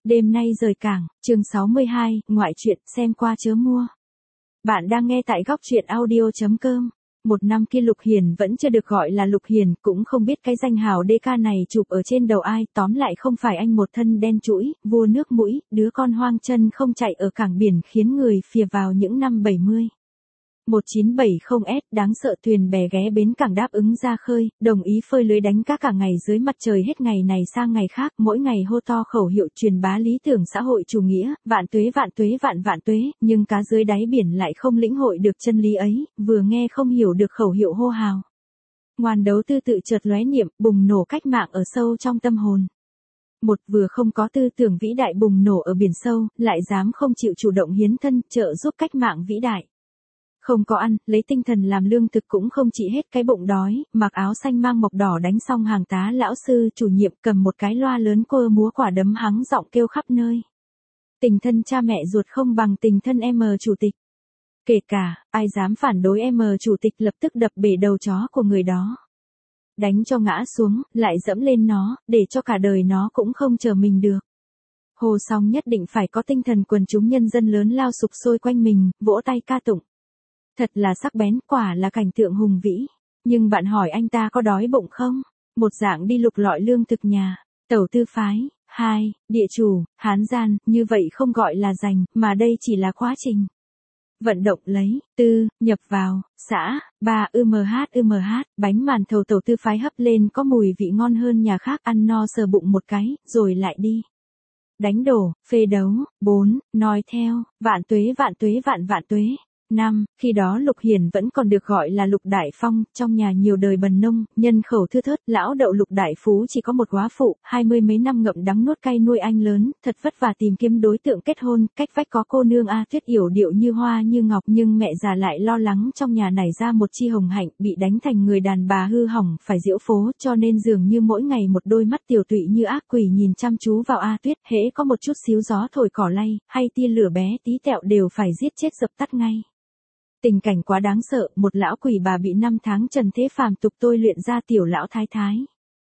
Đêm nay rời cảng, chương 62, ngoại truyện, xem qua chớ mua. Bạn đang nghe tại góc truyện audio.com. Một năm kia Lục Hiền vẫn chưa được gọi là Lục Hiền, cũng không biết cái danh hào đê ca này chụp ở trên đầu ai, tóm lại không phải anh một thân đen trũi, vua nước mũi, đứa con hoang chân không chạy ở cảng biển khiến người phìa vào những năm 70. 1970S đáng sợ thuyền bè ghé bến cảng đáp ứng ra khơi, đồng ý phơi lưới đánh cá cả ngày dưới mặt trời hết ngày này sang ngày khác, mỗi ngày hô to khẩu hiệu truyền bá lý tưởng xã hội chủ nghĩa, vạn tuế vạn vạn tuế, nhưng cá dưới đáy biển lại không lĩnh hội được chân lý ấy, vừa nghe không hiểu được khẩu hiệu hô hào. Ngoan đấu tư tự chợt lóe niệm, bùng nổ cách mạng ở sâu trong tâm hồn. Một vừa không có tư tưởng vĩ đại bùng nổ ở biển sâu, lại dám không chịu chủ động hiến thân trợ giúp cách mạng vĩ đại. Không có ăn, lấy tinh thần làm lương thực cũng không trị hết cái bụng đói, mặc áo xanh mang mộc đỏ đánh xong hàng tá lão sư chủ nhiệm cầm một cái loa lớn cô múa quả đấm hắng giọng kêu khắp nơi. Tình thân cha mẹ ruột không bằng tình thân em chủ tịch. Kể cả, ai dám phản đối em chủ tịch lập tức đập bể đầu chó của người đó. Đánh cho ngã xuống, lại dẫm lên nó, để cho cả đời nó cũng không chờ mình được. Hồ xong nhất định phải có tinh thần quần chúng nhân dân lớn lao sục sôi quanh mình, vỗ tay ca tụng. Thật là sắc bén, quả là cảnh tượng hùng vĩ. Nhưng bạn hỏi anh ta có đói bụng không? Một dạng đi lục lọi lương thực nhà. Tẩu tư phái. 2. Địa chủ, hán gian, như vậy không gọi là giành, mà đây chỉ là quá trình. Vận động lấy. 4. Nhập vào. Xã. 3. Bánh màn thầu tẩu tư phái hấp lên có mùi vị ngon hơn nhà khác, ăn no sờ bụng một cái, rồi lại đi. Đánh đổ, phê đấu. 4. Nói theo. Vạn tuế. 5. Khi đó Lục Hiền vẫn còn được gọi là Lục Đại Phong, trong nhà nhiều đời bần nông, nhân khẩu thưa thớt, lão đậu Lục Đại Phú chỉ có một góa phụ, 20 mấy năm ngậm đắng nuốt cay nuôi anh lớn, thật vất vả tìm kiếm đối tượng kết hôn, cách vách có cô nương A Tuyết yểu điệu như hoa như ngọc, nhưng mẹ già lại lo lắng trong nhà nảy ra một chi hồng hạnh, bị đánh thành người đàn bà hư hỏng, phải diễu phố, cho nên dường như mỗi ngày một đôi mắt tiểu tụy như ác quỷ nhìn chăm chú vào A Tuyết, hễ có một chút xíu gió thổi cỏ lay, hay tia lửa bé tí tẹo đều phải giết chết dập tắt ngay. Tình cảnh quá đáng sợ, một lão quỷ bà bị 5 tháng trần thế phàm tục tôi luyện ra tiểu lão thái thái.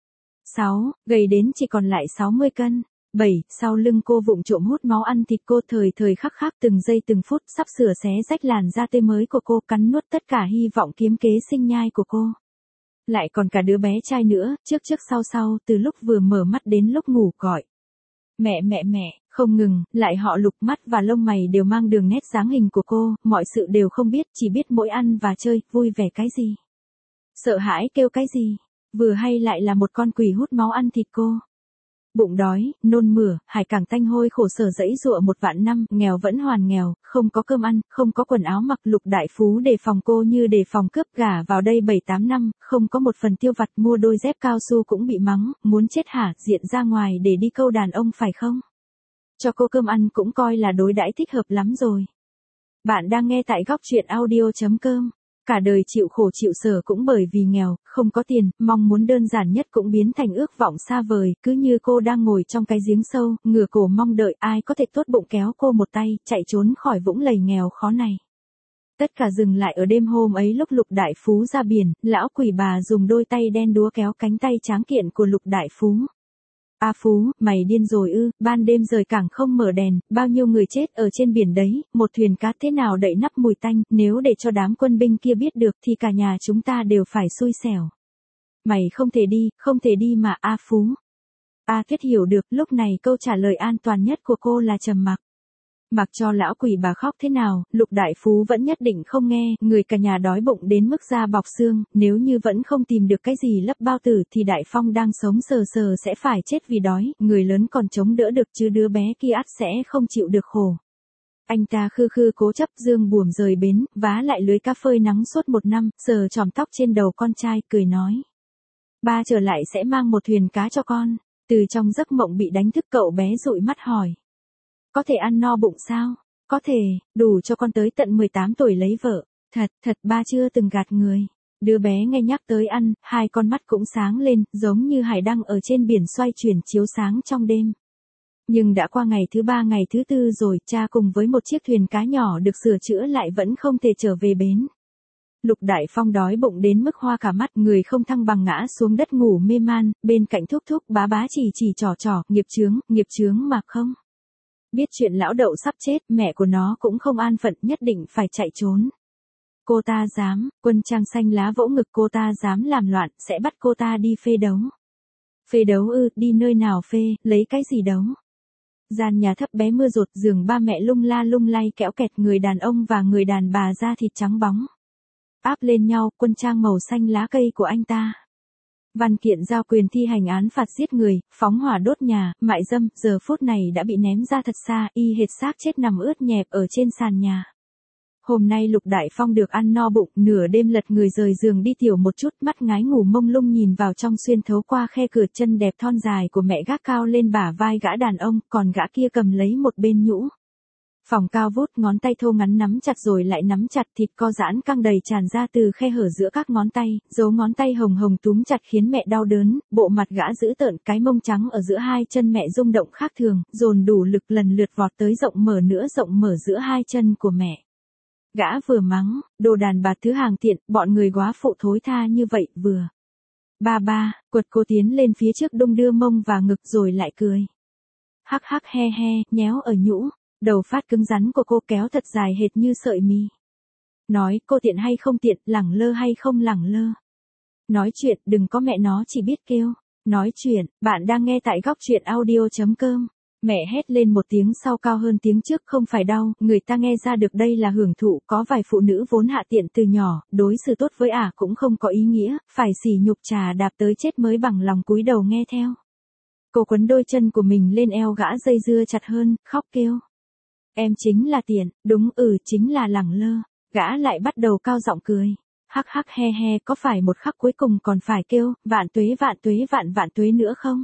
6. Gầy đến chỉ còn lại 60 cân. 7. Sau lưng cô vụng trộm hút máu ăn thịt cô thời khắc từng giây từng phút, sắp sửa xé rách làn da tê mới của cô, cắn nuốt tất cả hy vọng kiếm kế sinh nhai của cô. Lại còn cả đứa bé trai nữa, trước sau, từ lúc vừa mở mắt đến lúc ngủ gọi. Mẹ, không ngừng, lại họ Lục, mắt và lông mày đều mang đường nét dáng hình của cô, mọi sự đều không biết, chỉ biết mỗi ăn và chơi, vui vẻ cái gì. Sợ hãi kêu cái gì, vừa hay lại là một con quỷ hút máu ăn thịt cô. Bụng đói, nôn mửa, hải cảng tanh hôi khổ sở dẫy dụa một vạn năm, nghèo vẫn hoàn nghèo, không có cơm ăn, không có quần áo mặc, Lục Đại Phú đề phòng cô như đề phòng cướp, gả vào đây 7-8 năm, không có một phần tiêu vặt, mua đôi dép cao su cũng bị mắng, muốn chết hả, diện ra ngoài để đi câu đàn ông phải không? Cho cô cơm ăn cũng coi là đối đãi thích hợp lắm rồi. Bạn đang nghe tại góc truyện audio.com. Cả đời chịu khổ chịu sở cũng bởi vì nghèo, không có tiền, mong muốn đơn giản nhất cũng biến thành ước vọng xa vời, cứ như cô đang ngồi trong cái giếng sâu, ngửa cổ mong đợi ai có thể tốt bụng kéo cô một tay, chạy trốn khỏi vũng lầy nghèo khó này. Tất cả dừng lại ở đêm hôm ấy lúc Lục Đại Phú ra biển, lão quỷ bà dùng đôi tay đen đúa kéo cánh tay tráng kiện của Lục Đại Phú. A Phú, mày điên rồi ư, ban đêm rời cảng không mở đèn, bao nhiêu người chết ở trên biển đấy, một thuyền cá thế nào đậy nắp mùi tanh, nếu để cho đám quân binh kia biết được thì cả nhà chúng ta đều phải xui xẻo. Mày không thể đi mà A Phú. A Tuyết hiểu được, lúc này câu trả lời an toàn nhất của cô là trầm mặc. Mặc cho lão quỷ bà khóc thế nào, Lục Đại Phú vẫn nhất định không nghe, người cả nhà đói bụng đến mức da bọc xương, nếu như vẫn không tìm được cái gì lấp bao tử thì Đại Phong đang sống sờ sờ sẽ phải chết vì đói, người lớn còn chống đỡ được chứ đứa bé kia ắt sẽ không chịu được khổ. Anh ta khư cố chấp dương buồm rời bến, vá lại lưới cá phơi nắng suốt 1 năm, sờ chòm tóc trên đầu con trai, cười nói. Ba trở lại sẽ mang một thuyền cá cho con. Từ trong giấc mộng bị đánh thức cậu bé dụi mắt hỏi. Có thể ăn no bụng sao? Có thể, đủ cho con tới tận 18 tuổi lấy vợ. Thật ba chưa từng gạt người. Đứa bé nghe nhắc tới ăn, 2 con mắt cũng sáng lên, giống như hải đăng ở trên biển xoay chuyển chiếu sáng trong đêm. Nhưng đã qua ngày thứ 3 ngày thứ 4 rồi, cha cùng với một chiếc thuyền cá nhỏ được sửa chữa lại vẫn không thể trở về bến. Lục Đại Phong đói bụng đến mức hoa cả mắt, người không thăng bằng ngã xuống đất ngủ mê man, bên cạnh thúc bá chỉ trò, nghiệp chướng mà không. Biết chuyện lão Đậu sắp chết, mẹ của nó cũng không an phận, nhất định phải chạy trốn. Cô ta dám, Quân Trang xanh lá vỗ ngực, cô ta dám làm loạn, sẽ bắt cô ta đi phê đấu. Phê đấu ư, đi nơi nào phê, lấy cái gì đấu? Gian nhà thấp bé mưa rột, giường ba mẹ lung la lung lay kẽo kẹt, người đàn ông và người đàn bà da thịt trắng bóng. Áp lên nhau, quân trang màu xanh lá cây của anh ta. Văn kiện giao quyền thi hành án phạt giết người, phóng hỏa đốt nhà, mại dâm, giờ phút này đã bị ném ra thật xa, y hệt xác chết nằm ướt nhẹp ở trên sàn nhà. Hôm nay Lục Đại Phong được ăn no bụng, nửa đêm lật người rời giường đi tiểu một chút, mắt ngái ngủ mông lung nhìn vào trong xuyên thấu qua khe cửa, chân đẹp thon dài của mẹ gác cao lên bả vai gã đàn ông, còn gã kia cầm lấy một bên nhũ. Phòng cao vút, ngón tay thô ngắn nắm chặt rồi lại nắm chặt, thịt co giãn căng đầy tràn ra từ khe hở giữa các ngón tay, dấu ngón tay hồng hồng túm chặt khiến mẹ đau đớn, bộ mặt gã dữ tợn, cái mông trắng ở giữa hai chân mẹ rung động khác thường, dồn đủ lực lần lượt vọt tới rộng mở giữa hai chân của mẹ. Gã vừa mắng, đồ đàn bà thứ hàng tiện, bọn người góa phụ thối tha như vậy, vừa. Ba, quật cô tiến lên phía trước đung đưa mông và ngực rồi lại cười. Hắc hắc he he, nhéo ở nhũ, đầu phát cứng rắn của cô kéo thật dài hệt như sợi mì. Nói, cô tiện hay không tiện, lẳng lơ hay không lẳng lơ. Nói chuyện, đừng có mẹ nó chỉ biết kêu. Nói chuyện, bạn đang nghe tại góc chuyện audio.com. Mẹ hét lên một tiếng sau cao hơn tiếng trước, không phải đau, người ta nghe ra được đây là hưởng thụ, có vài phụ nữ vốn hạ tiện từ nhỏ, đối xử tốt với cũng không có ý nghĩa, phải sỉ nhục trà đạp tới chết mới bằng lòng cúi đầu nghe theo. Cô quấn đôi chân của mình lên eo gã dây dưa chặt hơn, khóc kêu. Em chính là tiện, đúng chính là lẳng lơ, gã lại bắt đầu cao giọng cười. Hắc hắc he he, có phải một khắc cuối cùng còn phải kêu, vạn tuế nữa không?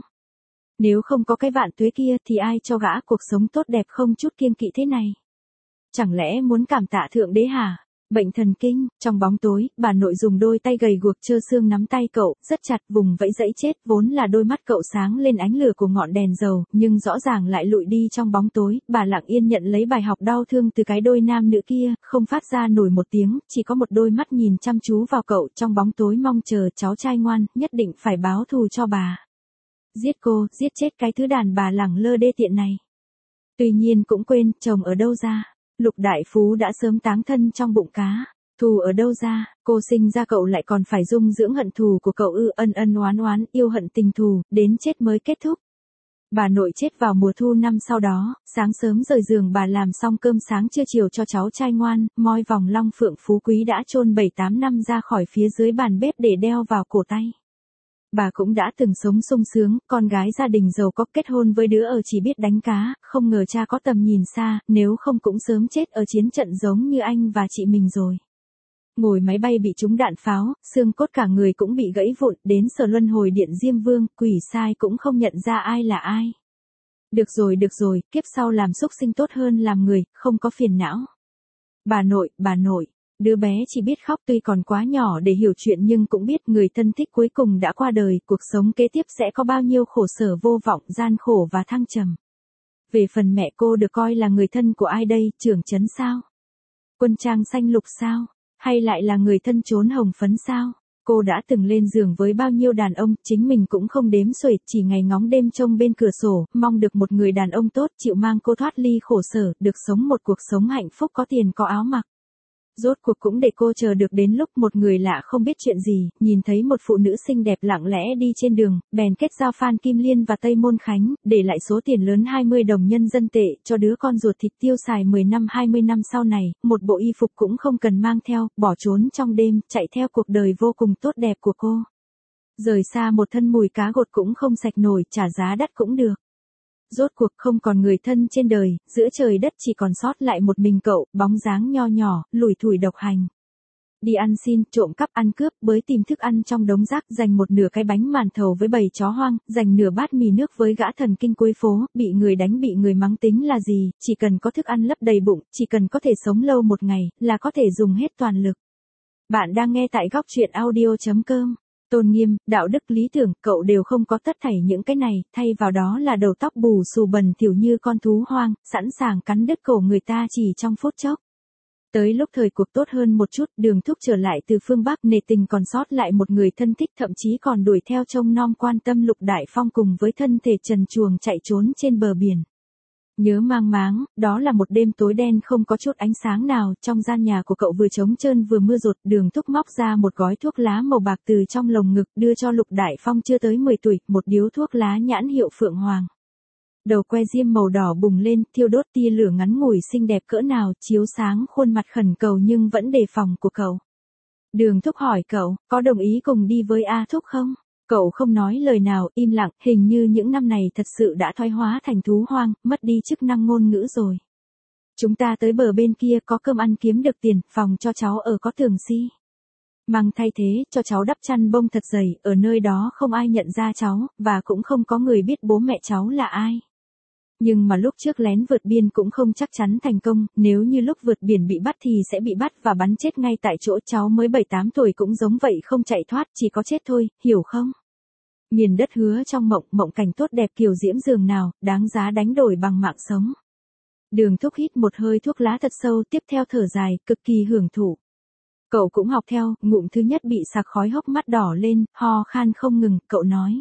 Nếu không có cái vạn tuế kia thì ai cho gã cuộc sống tốt đẹp không chút kiêng kỵ thế này? Chẳng lẽ muốn cảm tạ thượng đế hả? Bệnh thần kinh, trong bóng tối, bà nội dùng đôi tay gầy guộc trơ xương nắm tay cậu, rất chặt, vùng vẫy dãy chết, vốn là đôi mắt cậu sáng lên ánh lửa của ngọn đèn dầu, nhưng rõ ràng lại lụi đi trong bóng tối, bà lặng yên nhận lấy bài học đau thương từ cái đôi nam nữ kia, không phát ra nổi một tiếng, chỉ có một đôi mắt nhìn chăm chú vào cậu trong bóng tối mong chờ cháu trai ngoan, nhất định phải báo thù cho bà. Giết cô, giết chết cái thứ đàn bà lẳng lơ đê tiện này. Tuy nhiên cũng quên, chồng ở đâu ra? Lục Đại Phú đã sớm táng thân trong bụng cá. Thù ở đâu ra, cô sinh ra cậu lại còn phải dung dưỡng hận thù của cậu ân oán, yêu hận tình thù, đến chết mới kết thúc. Bà nội chết vào mùa thu năm sau đó, sáng sớm rời giường bà làm xong cơm sáng trưa chiều cho cháu trai ngoan, moi vòng long phượng phú quý đã chôn 7-8 năm ra khỏi phía dưới bàn bếp để đeo vào cổ tay. Bà cũng đã từng sống sung sướng, con gái gia đình giàu có, kết hôn với đứa chỉ biết đánh cá, không ngờ cha có tầm nhìn xa, nếu không cũng sớm chết ở chiến trận giống như anh và chị mình rồi. Ngồi máy bay bị trúng đạn pháo, xương cốt cả người cũng bị gãy vụn, đến sở luân hồi điện Diêm Vương, quỷ sai cũng không nhận ra ai là ai. Được rồi, kiếp sau làm súc sinh tốt hơn làm người, không có phiền não. Bà nội. Đứa bé chỉ biết khóc, tuy còn quá nhỏ để hiểu chuyện nhưng cũng biết người thân thích cuối cùng đã qua đời, cuộc sống kế tiếp sẽ có bao nhiêu khổ sở vô vọng, gian khổ và thăng trầm. Về phần mẹ cô được coi là người thân của ai đây, trưởng trấn sao? Quân trang xanh lục sao? Hay lại là người thân trốn hồng phấn sao? Cô đã từng lên giường với bao nhiêu đàn ông, chính mình cũng không đếm xuể, chỉ ngày ngóng đêm trông bên cửa sổ, mong được một người đàn ông tốt chịu mang cô thoát ly khổ sở, được sống một cuộc sống hạnh phúc có tiền có áo mặc. Rốt cuộc cũng để cô chờ được đến lúc một người lạ không biết chuyện gì, nhìn thấy một phụ nữ xinh đẹp lặng lẽ đi trên đường, bèn kết giao Phan Kim Liên và Tây Môn Khánh, để lại số tiền lớn 20 đồng nhân dân tệ cho đứa con ruột thịt tiêu xài 10 năm 20 năm sau này, một bộ y phục cũng không cần mang theo, bỏ trốn trong đêm, chạy theo cuộc đời vô cùng tốt đẹp của cô. Rời xa một thân mùi cá gột cũng không sạch nổi, trả giá đắt cũng được. Rốt cuộc không còn người thân trên đời, giữa trời đất chỉ còn sót lại một mình cậu, bóng dáng nho nhỏ, lủi thủi độc hành. Đi ăn xin, trộm cắp ăn cướp, bới tìm thức ăn trong đống rác, dành một nửa cái bánh màn thầu với bầy chó hoang, dành nửa bát mì nước với gã thần kinh cuối phố, bị người đánh bị người mắng tính là gì, chỉ cần có thức ăn lấp đầy bụng, chỉ cần có thể sống lâu một ngày, là có thể dùng hết toàn lực. Bạn đang nghe tại góc chuyện audio.com. Tôn nghiêm, đạo đức lý tưởng, cậu đều không có tất thảy những cái này, thay vào đó là đầu tóc bù xù bẩn thỉu như con thú hoang, sẵn sàng cắn đứt cổ người ta chỉ trong phút chốc. Tới lúc thời cuộc tốt hơn một chút, Đường Thúc trở lại từ phương Bắc, nể tình còn sót lại một người thân thích, thậm chí còn đuổi theo trông nom quan tâm Lục Đại Phong cùng với thân thể trần truồng chạy trốn trên bờ biển. Nhớ mang máng, đó là một đêm tối đen không có chút ánh sáng nào, trong gian nhà của cậu vừa trống trơn vừa mưa rột, Đường Thúc móc ra một gói thuốc lá màu bạc từ trong lồng ngực đưa cho Lục Đại Phong chưa tới 10 tuổi, một điếu thuốc lá nhãn hiệu Phượng Hoàng. Đầu que diêm màu đỏ bùng lên, thiêu đốt tia lửa ngắn ngủi xinh đẹp cỡ nào, chiếu sáng khuôn mặt khẩn cầu nhưng vẫn đề phòng của cậu. Đường Thúc hỏi cậu, có đồng ý cùng đi với A Thúc không? Cậu không nói lời nào, im lặng, hình như những năm này thật sự đã thoái hóa thành thú hoang, mất đi chức năng ngôn ngữ rồi. Chúng ta tới bờ bên kia có cơm ăn kiếm được tiền, phòng cho cháu ở có tường xi măng thay thế, cho cháu đắp chăn bông thật dày, ở nơi đó không ai nhận ra cháu, và cũng không có người biết bố mẹ cháu là ai. Nhưng mà lúc trước lén vượt biên cũng không chắc chắn thành công, nếu như lúc vượt biển bị bắt thì sẽ bị bắt và bắn chết ngay tại chỗ, cháu mới 7-8 tuổi cũng giống vậy, không chạy thoát, chỉ có chết thôi, hiểu không? Miền đất hứa trong mộng, mộng cảnh tốt đẹp kiểu diễm giường nào, đáng giá đánh đổi bằng mạng sống. Đường Thúc hít một hơi thuốc lá thật sâu, tiếp theo thở dài, cực kỳ hưởng thụ. Cậu cũng học theo, ngụm thứ nhất bị sặc khói, hốc mắt đỏ lên, ho khan không ngừng, cậu nói.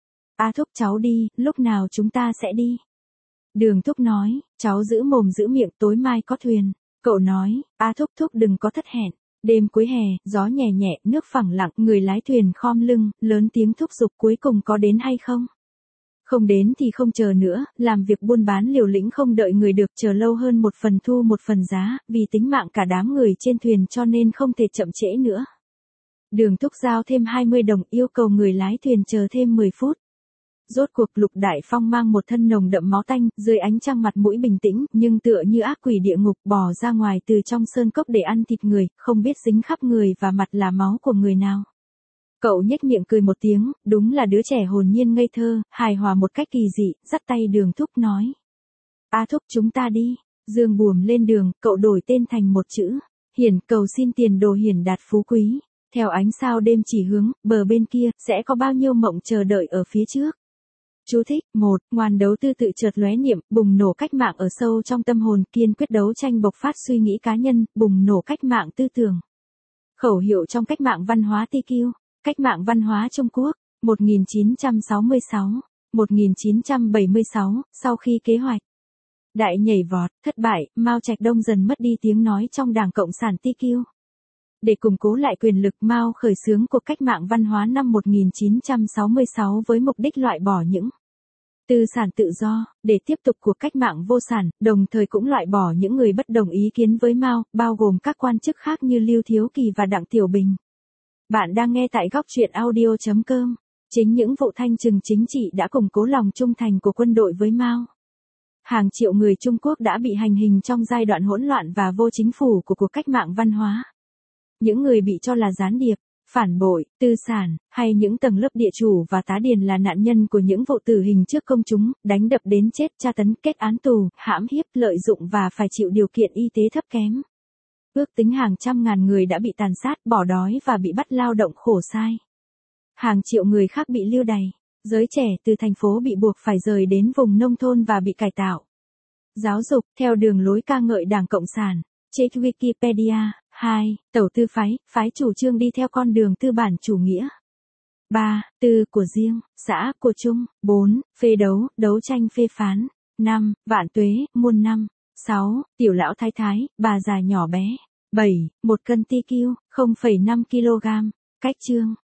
A Thúc cháu đi, lúc nào chúng ta sẽ đi? Đường Thúc nói, cháu giữ mồm giữ miệng, tối mai có thuyền. Cậu nói, A Thúc Thúc đừng có thất hẹn. Đêm cuối hè, gió nhẹ nhẹ, nước phẳng lặng, người lái thuyền khom lưng, lớn tiếng thúc giục, cuối cùng có đến hay không? Không đến thì không chờ nữa, làm việc buôn bán liều lĩnh không đợi người được, chờ lâu hơn một phần thu một phần giá, vì tính mạng cả đám người trên thuyền cho nên không thể chậm trễ nữa. Đường Thúc giao thêm 20 đồng, yêu cầu người lái thuyền chờ thêm 10 phút. Rốt cuộc Lục Đại Phong mang một thân nồng đậm máu tanh, dưới ánh trăng mặt mũi bình tĩnh, nhưng tựa như ác quỷ địa ngục bò ra ngoài từ trong sơn cốc để ăn thịt người, không biết dính khắp người và mặt là máu của người nào. Cậu nhếch miệng cười một tiếng, đúng là đứa trẻ hồn nhiên ngây thơ, hài hòa một cách kỳ dị, dắt tay Đường Thúc nói. A Thúc chúng ta đi, dương buồm lên đường, cậu đổi tên thành một chữ, Hiển, cầu xin tiền đồ hiển đạt phú quý. Theo ánh sao đêm chỉ hướng, bờ bên kia, sẽ có bao nhiêu mộng chờ đợi ở phía trước. Chú thích, 1. Ngoan đấu tư tự chợt lóe niệm, bùng nổ cách mạng ở sâu trong tâm hồn, kiên quyết đấu tranh bộc phát suy nghĩ cá nhân, bùng nổ cách mạng tư tưởng. Khẩu hiệu trong cách mạng văn hóa TQ, cách mạng văn hóa Trung Quốc, 1966, 1976, sau khi kế hoạch đại nhảy vọt, thất bại, Mao Trạch Đông dần mất đi tiếng nói trong Đảng Cộng sản TQ. Để củng cố lại quyền lực, Mao khởi xướng cuộc cách mạng văn hóa năm 1966 với mục đích loại bỏ những tư sản tự do, để tiếp tục cuộc cách mạng vô sản, đồng thời cũng loại bỏ những người bất đồng ý kiến với Mao, bao gồm các quan chức khác như Lưu Thiếu Kỳ và Đặng Tiểu Bình. Bạn đang nghe tại góc truyện audio.com. Chính những vụ thanh trừng chính trị đã củng cố lòng trung thành của quân đội với Mao. Hàng triệu người Trung Quốc đã bị hành hình trong giai đoạn hỗn loạn và vô chính phủ của cuộc cách mạng văn hóa. Những người bị cho là gián điệp, phản bội, tư sản, hay những tầng lớp địa chủ và tá điền là nạn nhân của những vụ tử hình trước công chúng, đánh đập đến chết, tra tấn, kết án tù, hãm hiếp, lợi dụng và phải chịu điều kiện y tế thấp kém. Ước tính hàng trăm ngàn người đã bị tàn sát, bỏ đói và bị bắt lao động khổ sai. Hàng triệu người khác bị lưu đày. Giới trẻ từ thành phố bị buộc phải rời đến vùng nông thôn và bị cải tạo. Giáo dục, theo đường lối ca ngợi Đảng Cộng sản. Check Wikipedia. 2. Tẩu tư phái chủ trương đi theo con đường tư bản chủ nghĩa. 3. Tư của riêng, xã của chung. 4. Phê đấu, đấu tranh phê phán. 5. Vạn tuế, muôn năm. 6. Tiểu lão thái thái, bà già nhỏ bé. 7. 1 cân TQ, 0,5 kg. Cách chương.